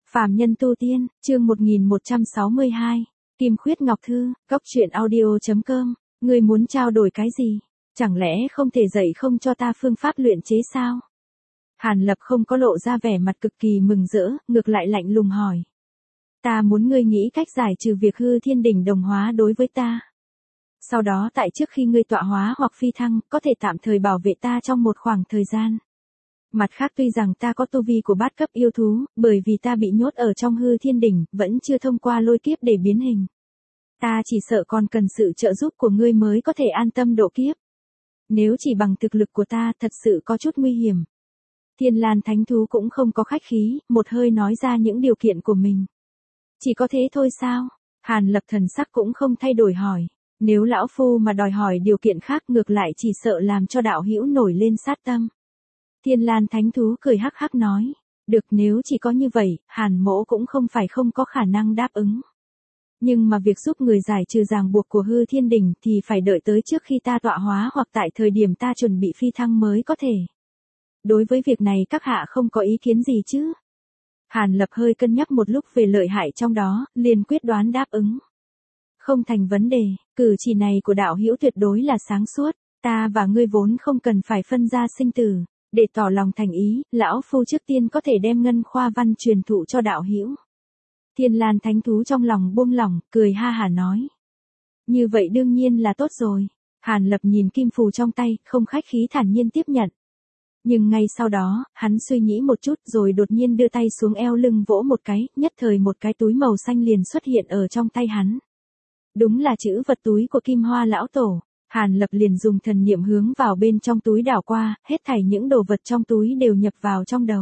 Phàm nhân tu tiên, chương 1162, Kim Khuyết Ngọc Thư, Cốc truyện audio.com, ngươi muốn trao đổi cái gì? Chẳng lẽ không thể dạy không cho ta phương pháp luyện chế sao? Hàn Lập không có lộ ra vẻ mặt cực kỳ mừng rỡ, ngược lại lạnh lùng hỏi. Ta muốn ngươi nghĩ cách giải trừ việc hư thiên đỉnh đồng hóa đối với ta. Sau đó tại trước khi ngươi tọa hóa hoặc phi thăng, có thể tạm thời bảo vệ ta trong một khoảng thời gian. Mặt khác tuy rằng ta có tu vi của bát cấp yêu thú, bởi vì ta bị nhốt ở trong hư thiên đỉnh, vẫn chưa thông qua lôi kiếp để biến hình. Ta chỉ sợ còn cần sự trợ giúp của ngươi mới có thể an tâm độ kiếp. Nếu chỉ bằng thực lực của ta thật sự có chút nguy hiểm. Thiên Lan Thánh Thú cũng không có khách khí, một hơi nói ra những điều kiện của mình. Chỉ có thế thôi sao? Hàn Lập thần sắc cũng không thay đổi hỏi. Nếu lão phu mà đòi hỏi điều kiện khác ngược lại chỉ sợ làm cho đạo hữu nổi lên sát tâm. Thiên Lan Thánh Thú cười hắc hắc nói. Được, nếu chỉ có như vậy, Hàn mỗ cũng không phải không có khả năng đáp ứng. Nhưng mà việc giúp người giải trừ ràng buộc của hư thiên đỉnh thì phải đợi tới trước khi ta tọa hóa hoặc tại thời điểm ta chuẩn bị phi thăng mới có thể. Đối với việc này các hạ không có ý kiến gì chứ? Hàn Lập hơi cân nhắc một lúc về lợi hại trong đó, liền quyết đoán đáp ứng. Không thành vấn đề, cử chỉ này của đạo hữu tuyệt đối là sáng suốt, ta và ngươi vốn không cần phải phân ra sinh tử. Để tỏ lòng thành ý, lão phu trước tiên có thể đem ngân khoa văn truyền thụ cho đạo hữu. Thiên Lan Thánh Thú trong lòng buông lỏng, cười ha hả nói. Như vậy đương nhiên là tốt rồi. Hàn Lập nhìn kim phù trong tay, không khách khí thản nhiên tiếp nhận. Nhưng ngay sau đó, hắn suy nghĩ một chút rồi đột nhiên đưa tay xuống eo lưng vỗ một cái, nhất thời một cái túi màu xanh liền xuất hiện ở trong tay hắn. Đúng là chữ vật túi của Kim Hoa lão tổ. Hàn Lập liền dùng thần niệm hướng vào bên trong túi đảo qua, hết thảy những đồ vật trong túi đều nhập vào trong đầu.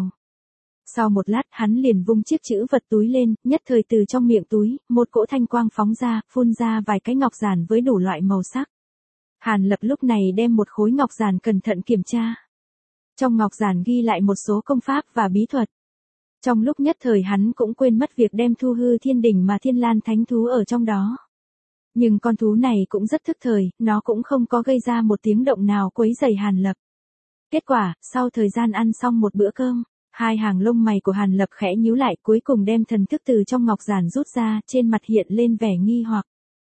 Sau một lát hắn liền vung chiếc chữ vật túi lên, nhất thời từ trong miệng túi, một cỗ thanh quang phóng ra, phun ra vài cái ngọc giản với đủ loại màu sắc. Hàn Lập lúc này đem một khối ngọc giản cẩn thận kiểm tra. Trong ngọc giản ghi lại một số công pháp và bí thuật. Trong lúc nhất thời hắn cũng quên mất việc đem thu hư thiên đỉnh mà Thiên Lan Thánh Thú ở trong đó. Nhưng con thú này cũng rất thức thời, nó cũng không có gây ra một tiếng động nào quấy rầy Hàn Lập. Kết quả, sau thời gian ăn xong một bữa cơm, hai hàng lông mày của Hàn Lập khẽ nhíu lại, cuối cùng đem thần thức từ trong ngọc giản rút ra, trên mặt hiện lên vẻ nghi hoặc.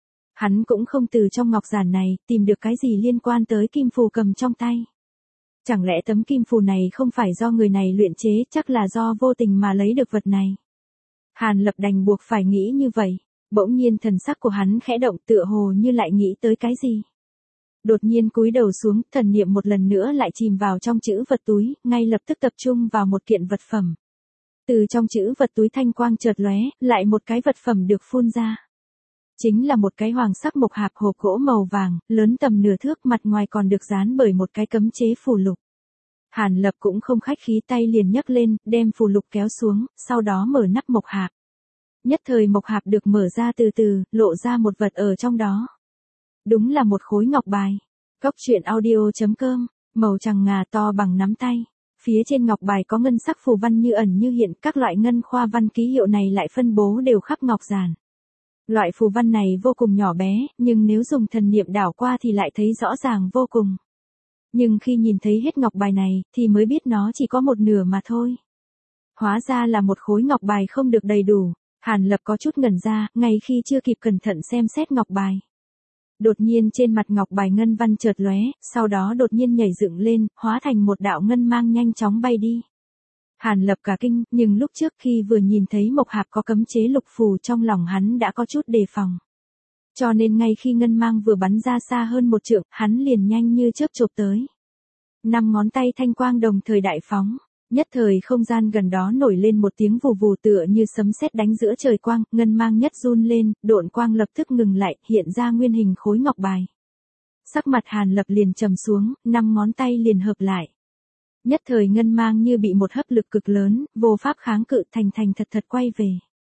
Hắn cũng không từ trong ngọc giản này tìm được cái gì liên quan tới kim phù cầm trong tay. Chẳng lẽ tấm kim phù này không phải do người này luyện chế, chắc là do vô tình mà lấy được vật này. Hàn Lập đành buộc phải nghĩ như vậy. Bỗng nhiên thần sắc của hắn khẽ động, tựa hồ như lại nghĩ tới cái gì. Đột nhiên cúi đầu xuống, thần niệm một lần nữa lại chìm vào trong chữ vật túi, ngay lập tức tập trung vào một kiện vật phẩm. Từ trong chữ vật túi thanh quang chợt lóe, lại một cái vật phẩm được phun ra. Chính là một cái hoàng sắc mộc hạp hộp gỗ màu vàng, lớn tầm nửa thước, mặt ngoài còn được dán bởi một cái cấm chế phù lục. Hàn Lập cũng không khách khí, tay liền nhấc lên, đem phù lục kéo xuống, sau đó mở nắp mộc hạp. Nhất thời mộc hạp được mở ra từ từ, lộ ra một vật ở trong đó. Đúng là một khối ngọc bài. Cốc truyện audio.com, màu trắng ngà to bằng nắm tay. Phía trên ngọc bài có ngân sắc phù văn như ẩn như hiện, các loại ngân khoa văn ký hiệu này lại phân bố đều khắp ngọc giản. Loại phù văn này vô cùng nhỏ bé, nhưng nếu dùng thần niệm đảo qua thì lại thấy rõ ràng vô cùng. Nhưng khi nhìn thấy hết ngọc bài này, thì mới biết nó chỉ có một nửa mà thôi. Hóa ra là một khối ngọc bài không được đầy đủ. Hàn Lập có chút ngẩn ra, ngay khi chưa kịp cẩn thận xem xét ngọc bài. Đột nhiên trên mặt ngọc bài ngân văn chợt lóe, sau đó đột nhiên nhảy dựng lên, hóa thành một đạo ngân mang nhanh chóng bay đi. Hàn Lập cả kinh, nhưng lúc trước khi vừa nhìn thấy mộc hạp có cấm chế lục phù, trong lòng hắn đã có chút đề phòng. Cho nên ngay khi ngân mang vừa bắn ra xa hơn một trượng, hắn liền nhanh như chớp chộp tới. 5 ngón tay thanh quang đồng thời đại phóng. Nhất thời không gian gần đó nổi lên một tiếng vù vù tựa như sấm sét đánh giữa trời quang, ngân mang nhất run lên, độn quang lập tức ngừng lại, hiện ra nguyên hình khối ngọc bài. Sắc mặt Hàn Lập liền trầm xuống, 5 ngón tay liền hợp lại. Nhất thời ngân mang như bị một hấp lực cực lớn, vô pháp kháng cự, thành thật quay về.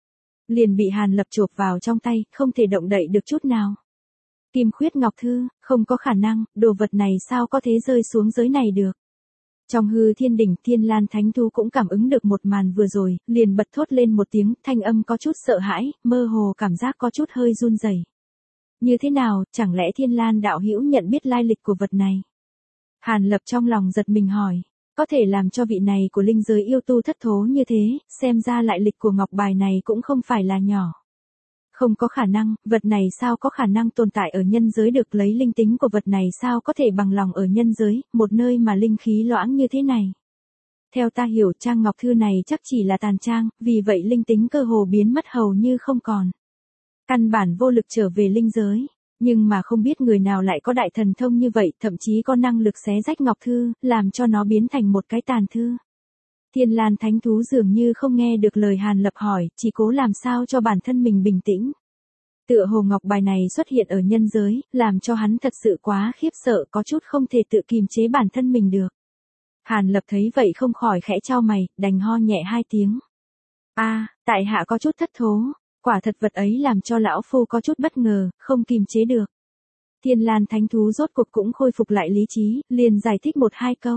Liền bị Hàn Lập chộp vào trong tay, không thể động đậy được chút nào. Kim Khuyết Ngọc Thư, không có khả năng, đồ vật này sao có thể rơi xuống giới này được. Trong hư thiên đỉnh, Thiên Lan Thánh Thú cũng cảm ứng được một màn vừa rồi, liền bật thốt lên một tiếng, thanh âm có chút sợ hãi, mơ hồ cảm giác có chút hơi run rẩy. Như thế nào, chẳng lẽ Thiên Lan đạo hữu nhận biết lai lịch của vật này? Hàn Lập trong lòng giật mình hỏi. Có thể làm cho vị này của linh giới yêu tu thất thố như thế, xem ra lại lịch của ngọc bài này cũng không phải là nhỏ. Không có khả năng, vật này sao có khả năng tồn tại ở nhân giới được, lấy linh tính của vật này sao có thể bằng lòng ở nhân giới, một nơi mà linh khí loãng như thế này. Theo ta hiểu trang ngọc thư này chắc chỉ là tàn trang, vì vậy linh tính cơ hồ biến mất hầu như không còn. Căn bản vô lực trở về linh giới, nhưng mà không biết người nào lại có đại thần thông như vậy, thậm chí có năng lực xé rách ngọc thư, làm cho nó biến thành một cái tàn thư. Thiên Lan Thánh Thú dường như không nghe được lời Hàn Lập hỏi, chỉ cố làm sao cho bản thân mình bình tĩnh. Tựa hồ ngọc bài này xuất hiện ở nhân giới, làm cho hắn thật sự quá khiếp sợ, có chút không thể tự kìm chế bản thân mình được. Hàn Lập thấy vậy không khỏi khẽ chau mày, đành ho nhẹ 2 tiếng. Tại hạ có chút thất thố, quả thật vật ấy làm cho lão phu có chút bất ngờ, không kìm chế được. Thiên Lan Thánh Thú rốt cuộc cũng khôi phục lại lý trí, liền giải thích 1-2 câu.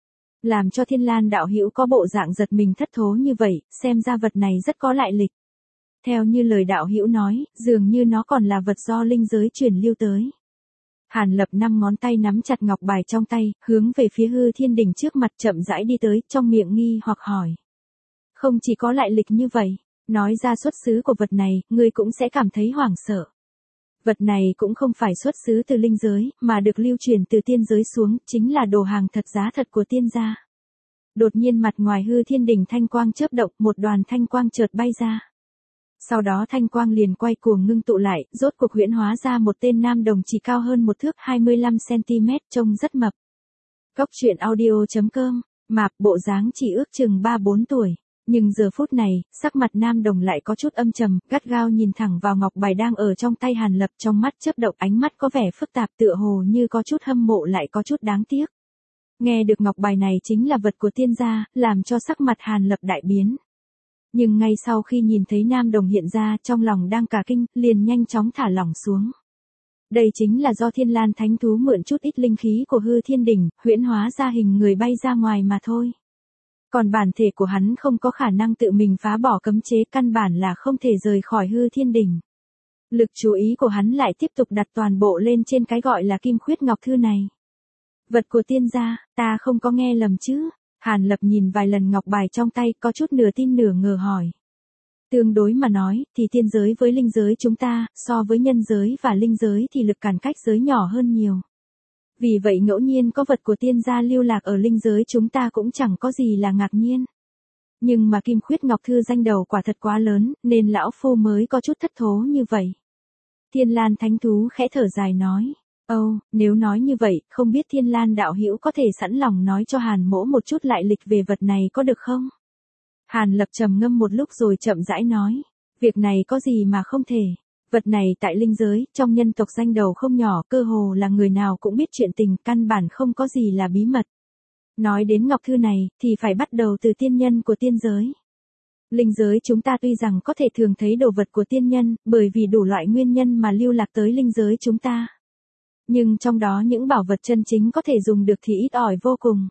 Làm cho Thiên Lan đạo hữu có bộ dạng giật mình thất thố như vậy, xem ra vật này rất có lại lịch. Theo như lời đạo hữu nói, dường như nó còn là vật do linh giới truyền lưu tới. Hàn Lập 5 ngón tay nắm chặt ngọc bài trong tay, hướng về phía Hư Thiên Đỉnh trước mặt chậm rãi đi tới, trong miệng nghi hoặc hỏi. Không chỉ có lại lịch như vậy, nói ra xuất xứ của vật này, ngươi cũng sẽ cảm thấy hoảng sợ. Vật này cũng không phải xuất xứ từ linh giới, mà được lưu truyền từ tiên giới xuống, chính là đồ hàng thật giá thật của tiên gia. Đột nhiên mặt ngoài Hư Thiên Đỉnh thanh quang chớp động, một đoàn thanh quang chợt bay ra. Sau đó thanh quang liền quay cuồng ngưng tụ lại, rốt cuộc huyễn hóa ra một tên nam đồng chỉ cao hơn 1 thước 25cm, trông rất mập. Góc truyện audio.com, mạp, bộ dáng chỉ ước chừng 3-4 tuổi. Nhưng giờ phút này, sắc mặt nam đồng lại có chút âm trầm, gắt gao nhìn thẳng vào ngọc bài đang ở trong tay Hàn Lập, trong mắt chớp động, ánh mắt có vẻ phức tạp, tựa hồ như có chút hâm mộ lại có chút đáng tiếc. Nghe được ngọc bài này chính là vật của tiên gia, làm cho sắc mặt Hàn Lập đại biến. Nhưng ngay sau khi nhìn thấy nam đồng hiện ra, trong lòng đang cả kinh, liền nhanh chóng thả lỏng xuống. Đây chính là do Thiên Lan Thánh Thú mượn chút ít linh khí của Hư Thiên Đỉnh, huyễn hóa ra hình người bay ra ngoài mà thôi. Còn bản thể của hắn không có khả năng tự mình phá bỏ cấm chế, căn bản là không thể rời khỏi Hư Thiên Đỉnh. Lực chú ý của hắn lại tiếp tục đặt toàn bộ lên trên cái gọi là Kim Khuyết Ngọc Thư này. Vật của tiên gia, ta không có nghe lầm chứ? Hàn Lập nhìn vài lần ngọc bài trong tay, có chút nửa tin nửa ngờ hỏi. Tương đối mà nói, thì tiên giới với linh giới chúng ta, so với nhân giới và linh giới thì lực cản cách giới nhỏ hơn nhiều. Vì vậy ngẫu nhiên có vật của tiên gia lưu lạc ở linh giới chúng ta cũng chẳng có gì là ngạc nhiên. Nhưng mà Kim Khuyết Ngọc Thư danh đầu quả thật quá lớn, nên lão phu mới có chút thất thố như vậy. Thiên Lan Thánh Thú khẽ thở dài nói. Nếu nói như vậy, không biết Thiên Lan đạo hữu có thể sẵn lòng nói cho Hàn mỗ một chút lại lịch về vật này có được không? Hàn Lập trầm ngâm một lúc rồi chậm rãi nói. Việc này có gì mà không thể. Vật này tại linh giới, trong nhân tộc danh đầu không nhỏ, cơ hồ là người nào cũng biết chuyện tình, căn bản không có gì là bí mật. Nói đến ngọc thư này, thì phải bắt đầu từ tiên nhân của tiên giới. Linh giới chúng ta tuy rằng có thể thường thấy đồ vật của tiên nhân, bởi vì đủ loại nguyên nhân mà lưu lạc tới linh giới chúng ta. Nhưng trong đó những bảo vật chân chính có thể dùng được thì ít ỏi vô cùng.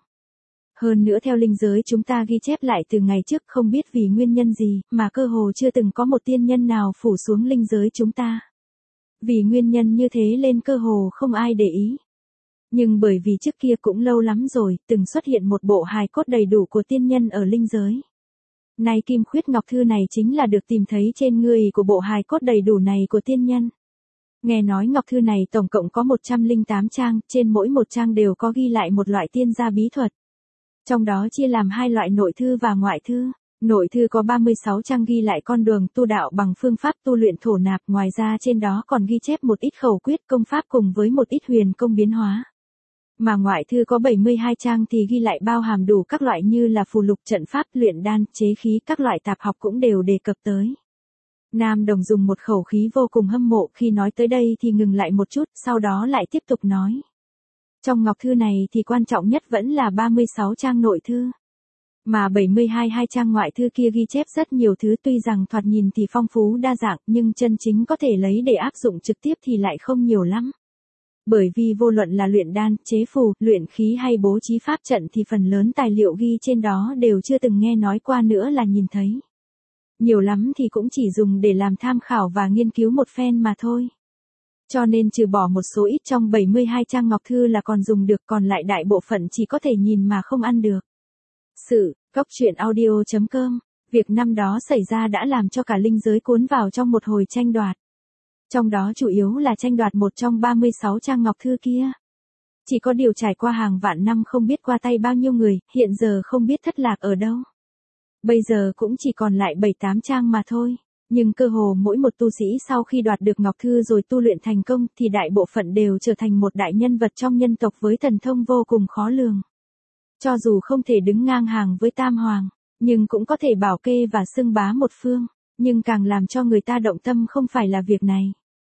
Hơn nữa theo linh giới chúng ta ghi chép lại từ ngày trước, không biết vì nguyên nhân gì, mà cơ hồ chưa từng có một tiên nhân nào phủ xuống linh giới chúng ta. Vì nguyên nhân như thế nên cơ hồ không ai để ý. Nhưng bởi vì trước kia cũng lâu lắm rồi, từng xuất hiện một bộ hài cốt đầy đủ của tiên nhân ở linh giới. Nay Kim Khuyết Ngọc Thư này chính là được tìm thấy trên người của bộ hài cốt đầy đủ này của tiên nhân. Nghe nói ngọc thư này tổng cộng có 108 trang, trên mỗi một trang đều có ghi lại một loại tiên gia bí thuật. Trong đó chia làm 2 loại nội thư và ngoại thư. Nội thư có 36 trang ghi lại con đường tu đạo bằng phương pháp tu luyện thổ nạp, ngoài ra trên đó còn ghi chép một ít khẩu quyết công pháp cùng với một ít huyền công biến hóa. Mà ngoại thư có 72 trang thì ghi lại bao hàm đủ các loại như là phù lục, trận pháp, luyện đan, chế khí, các loại tạp học cũng đều đề cập tới. Nam đồng dùng một khẩu khí vô cùng hâm mộ, khi nói tới đây thì ngừng lại một chút, sau đó lại tiếp tục nói. Trong ngọc thư này thì quan trọng nhất vẫn là 36 trang nội thư. Mà 72 trang ngoại thư kia ghi chép rất nhiều thứ, tuy rằng thoạt nhìn thì phong phú đa dạng, nhưng chân chính có thể lấy để áp dụng trực tiếp thì lại không nhiều lắm. Bởi vì vô luận là luyện đan, chế phù, luyện khí hay bố trí pháp trận thì phần lớn tài liệu ghi trên đó đều chưa từng nghe nói qua nữa là nhìn thấy. Nhiều lắm thì cũng chỉ dùng để làm tham khảo và nghiên cứu một phen mà thôi. Cho nên trừ bỏ một số ít trong 72 trang ngọc thư là còn dùng được, còn lại đại bộ phận chỉ có thể nhìn mà không ăn được. Cốc truyện audio.com. Việc năm đó xảy ra đã làm cho cả linh giới cuốn vào trong một hồi tranh đoạt. Trong đó chủ yếu là tranh đoạt một trong 36 trang ngọc thư kia. Chỉ có điều trải qua hàng vạn năm không biết qua tay bao nhiêu người, hiện giờ không biết thất lạc ở đâu. Bây giờ cũng chỉ còn lại 7-8 trang mà thôi. Nhưng cơ hồ mỗi một tu sĩ sau khi đoạt được ngọc thư rồi tu luyện thành công thì đại bộ phận đều trở thành một đại nhân vật trong nhân tộc với thần thông vô cùng khó lường. Cho dù không thể đứng ngang hàng với Tam Hoàng, nhưng cũng có thể bảo kê và xưng bá một phương. Nhưng càng làm cho người ta động tâm không phải là việc này,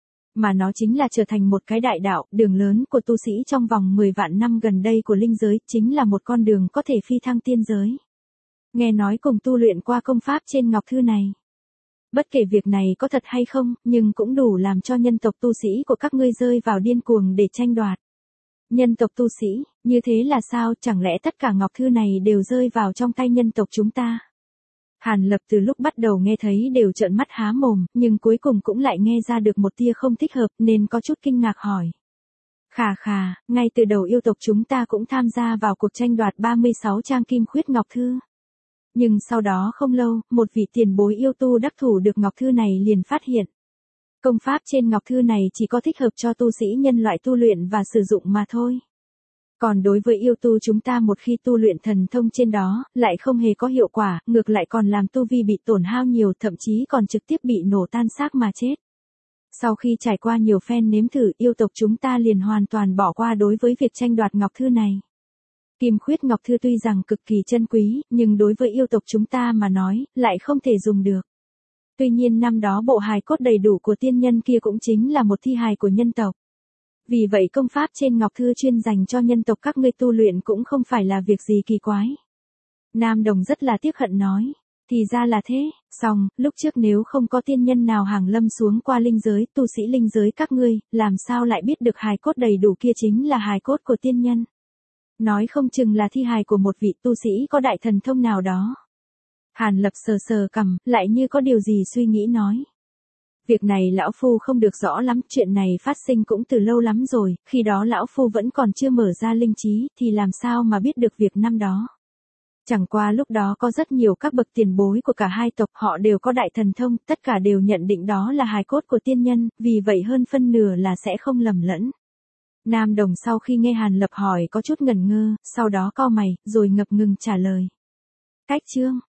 mà nó chính là trở thành một cái đại đạo, đường lớn của tu sĩ trong vòng 10 vạn năm gần đây của linh giới, chính là một con đường có thể phi thăng tiên giới. Nghe nói cùng tu luyện qua công pháp trên ngọc thư này. Bất kể việc này có thật hay không, nhưng cũng đủ làm cho nhân tộc tu sĩ của các ngươi rơi vào điên cuồng để tranh đoạt. Nhân tộc tu sĩ, như thế là sao, chẳng lẽ tất cả ngọc thư này đều rơi vào trong tay nhân tộc chúng ta? Hàn Lập từ lúc bắt đầu nghe thấy đều trợn mắt há mồm, nhưng cuối cùng cũng lại nghe ra được một tia không thích hợp nên có chút kinh ngạc hỏi. Khà, ngay từ đầu yêu tộc chúng ta cũng tham gia vào cuộc tranh đoạt 36 trang kim khuyết ngọc thư. Nhưng sau đó không lâu, một vị tiền bối yêu tu đắc thủ được ngọc thư này liền phát hiện. Công pháp trên ngọc thư này chỉ có thích hợp cho tu sĩ nhân loại tu luyện và sử dụng mà thôi. Còn đối với yêu tu chúng ta một khi tu luyện thần thông trên đó, lại không hề có hiệu quả, ngược lại còn làm tu vi bị tổn hao nhiều, thậm chí còn trực tiếp bị nổ tan xác mà chết. Sau khi trải qua nhiều phen nếm thử, yêu tộc chúng ta liền hoàn toàn bỏ qua đối với việc tranh đoạt ngọc thư này. Kim khuyết ngọc thư tuy rằng cực kỳ chân quý, nhưng đối với yêu tộc chúng ta mà nói, lại không thể dùng được. Tuy nhiên năm đó bộ hài cốt đầy đủ của tiên nhân kia cũng chính là một thi hài của nhân tộc. Vì vậy công pháp trên ngọc thư chuyên dành cho nhân tộc các ngươi tu luyện cũng không phải là việc gì kỳ quái. Nam Đồng rất là tiếc hận nói. Thì ra là thế, song, lúc trước nếu không có tiên nhân nào hàng lâm xuống qua linh giới, tu sĩ linh giới các ngươi, làm sao lại biết được hài cốt đầy đủ kia chính là hài cốt của tiên nhân. Nói không chừng là thi hài của một vị tu sĩ có đại thần thông nào đó. Hàn Lập sờ cằm, lại như có điều gì suy nghĩ nói. Việc này lão phu không được rõ lắm, chuyện này phát sinh cũng từ lâu lắm rồi, khi đó lão phu vẫn còn chưa mở ra linh trí, thì làm sao mà biết được việc năm đó. Chẳng qua lúc đó có rất nhiều các bậc tiền bối của cả hai tộc, họ đều có đại thần thông, tất cả đều nhận định đó là hài cốt của tiên nhân, vì vậy hơn phân nửa là sẽ không lầm lẫn. Nam Đồng sau khi nghe Hàn Lập hỏi có chút ngần ngơ, sau đó cau mày, rồi ngập ngừng trả lời. Cách chương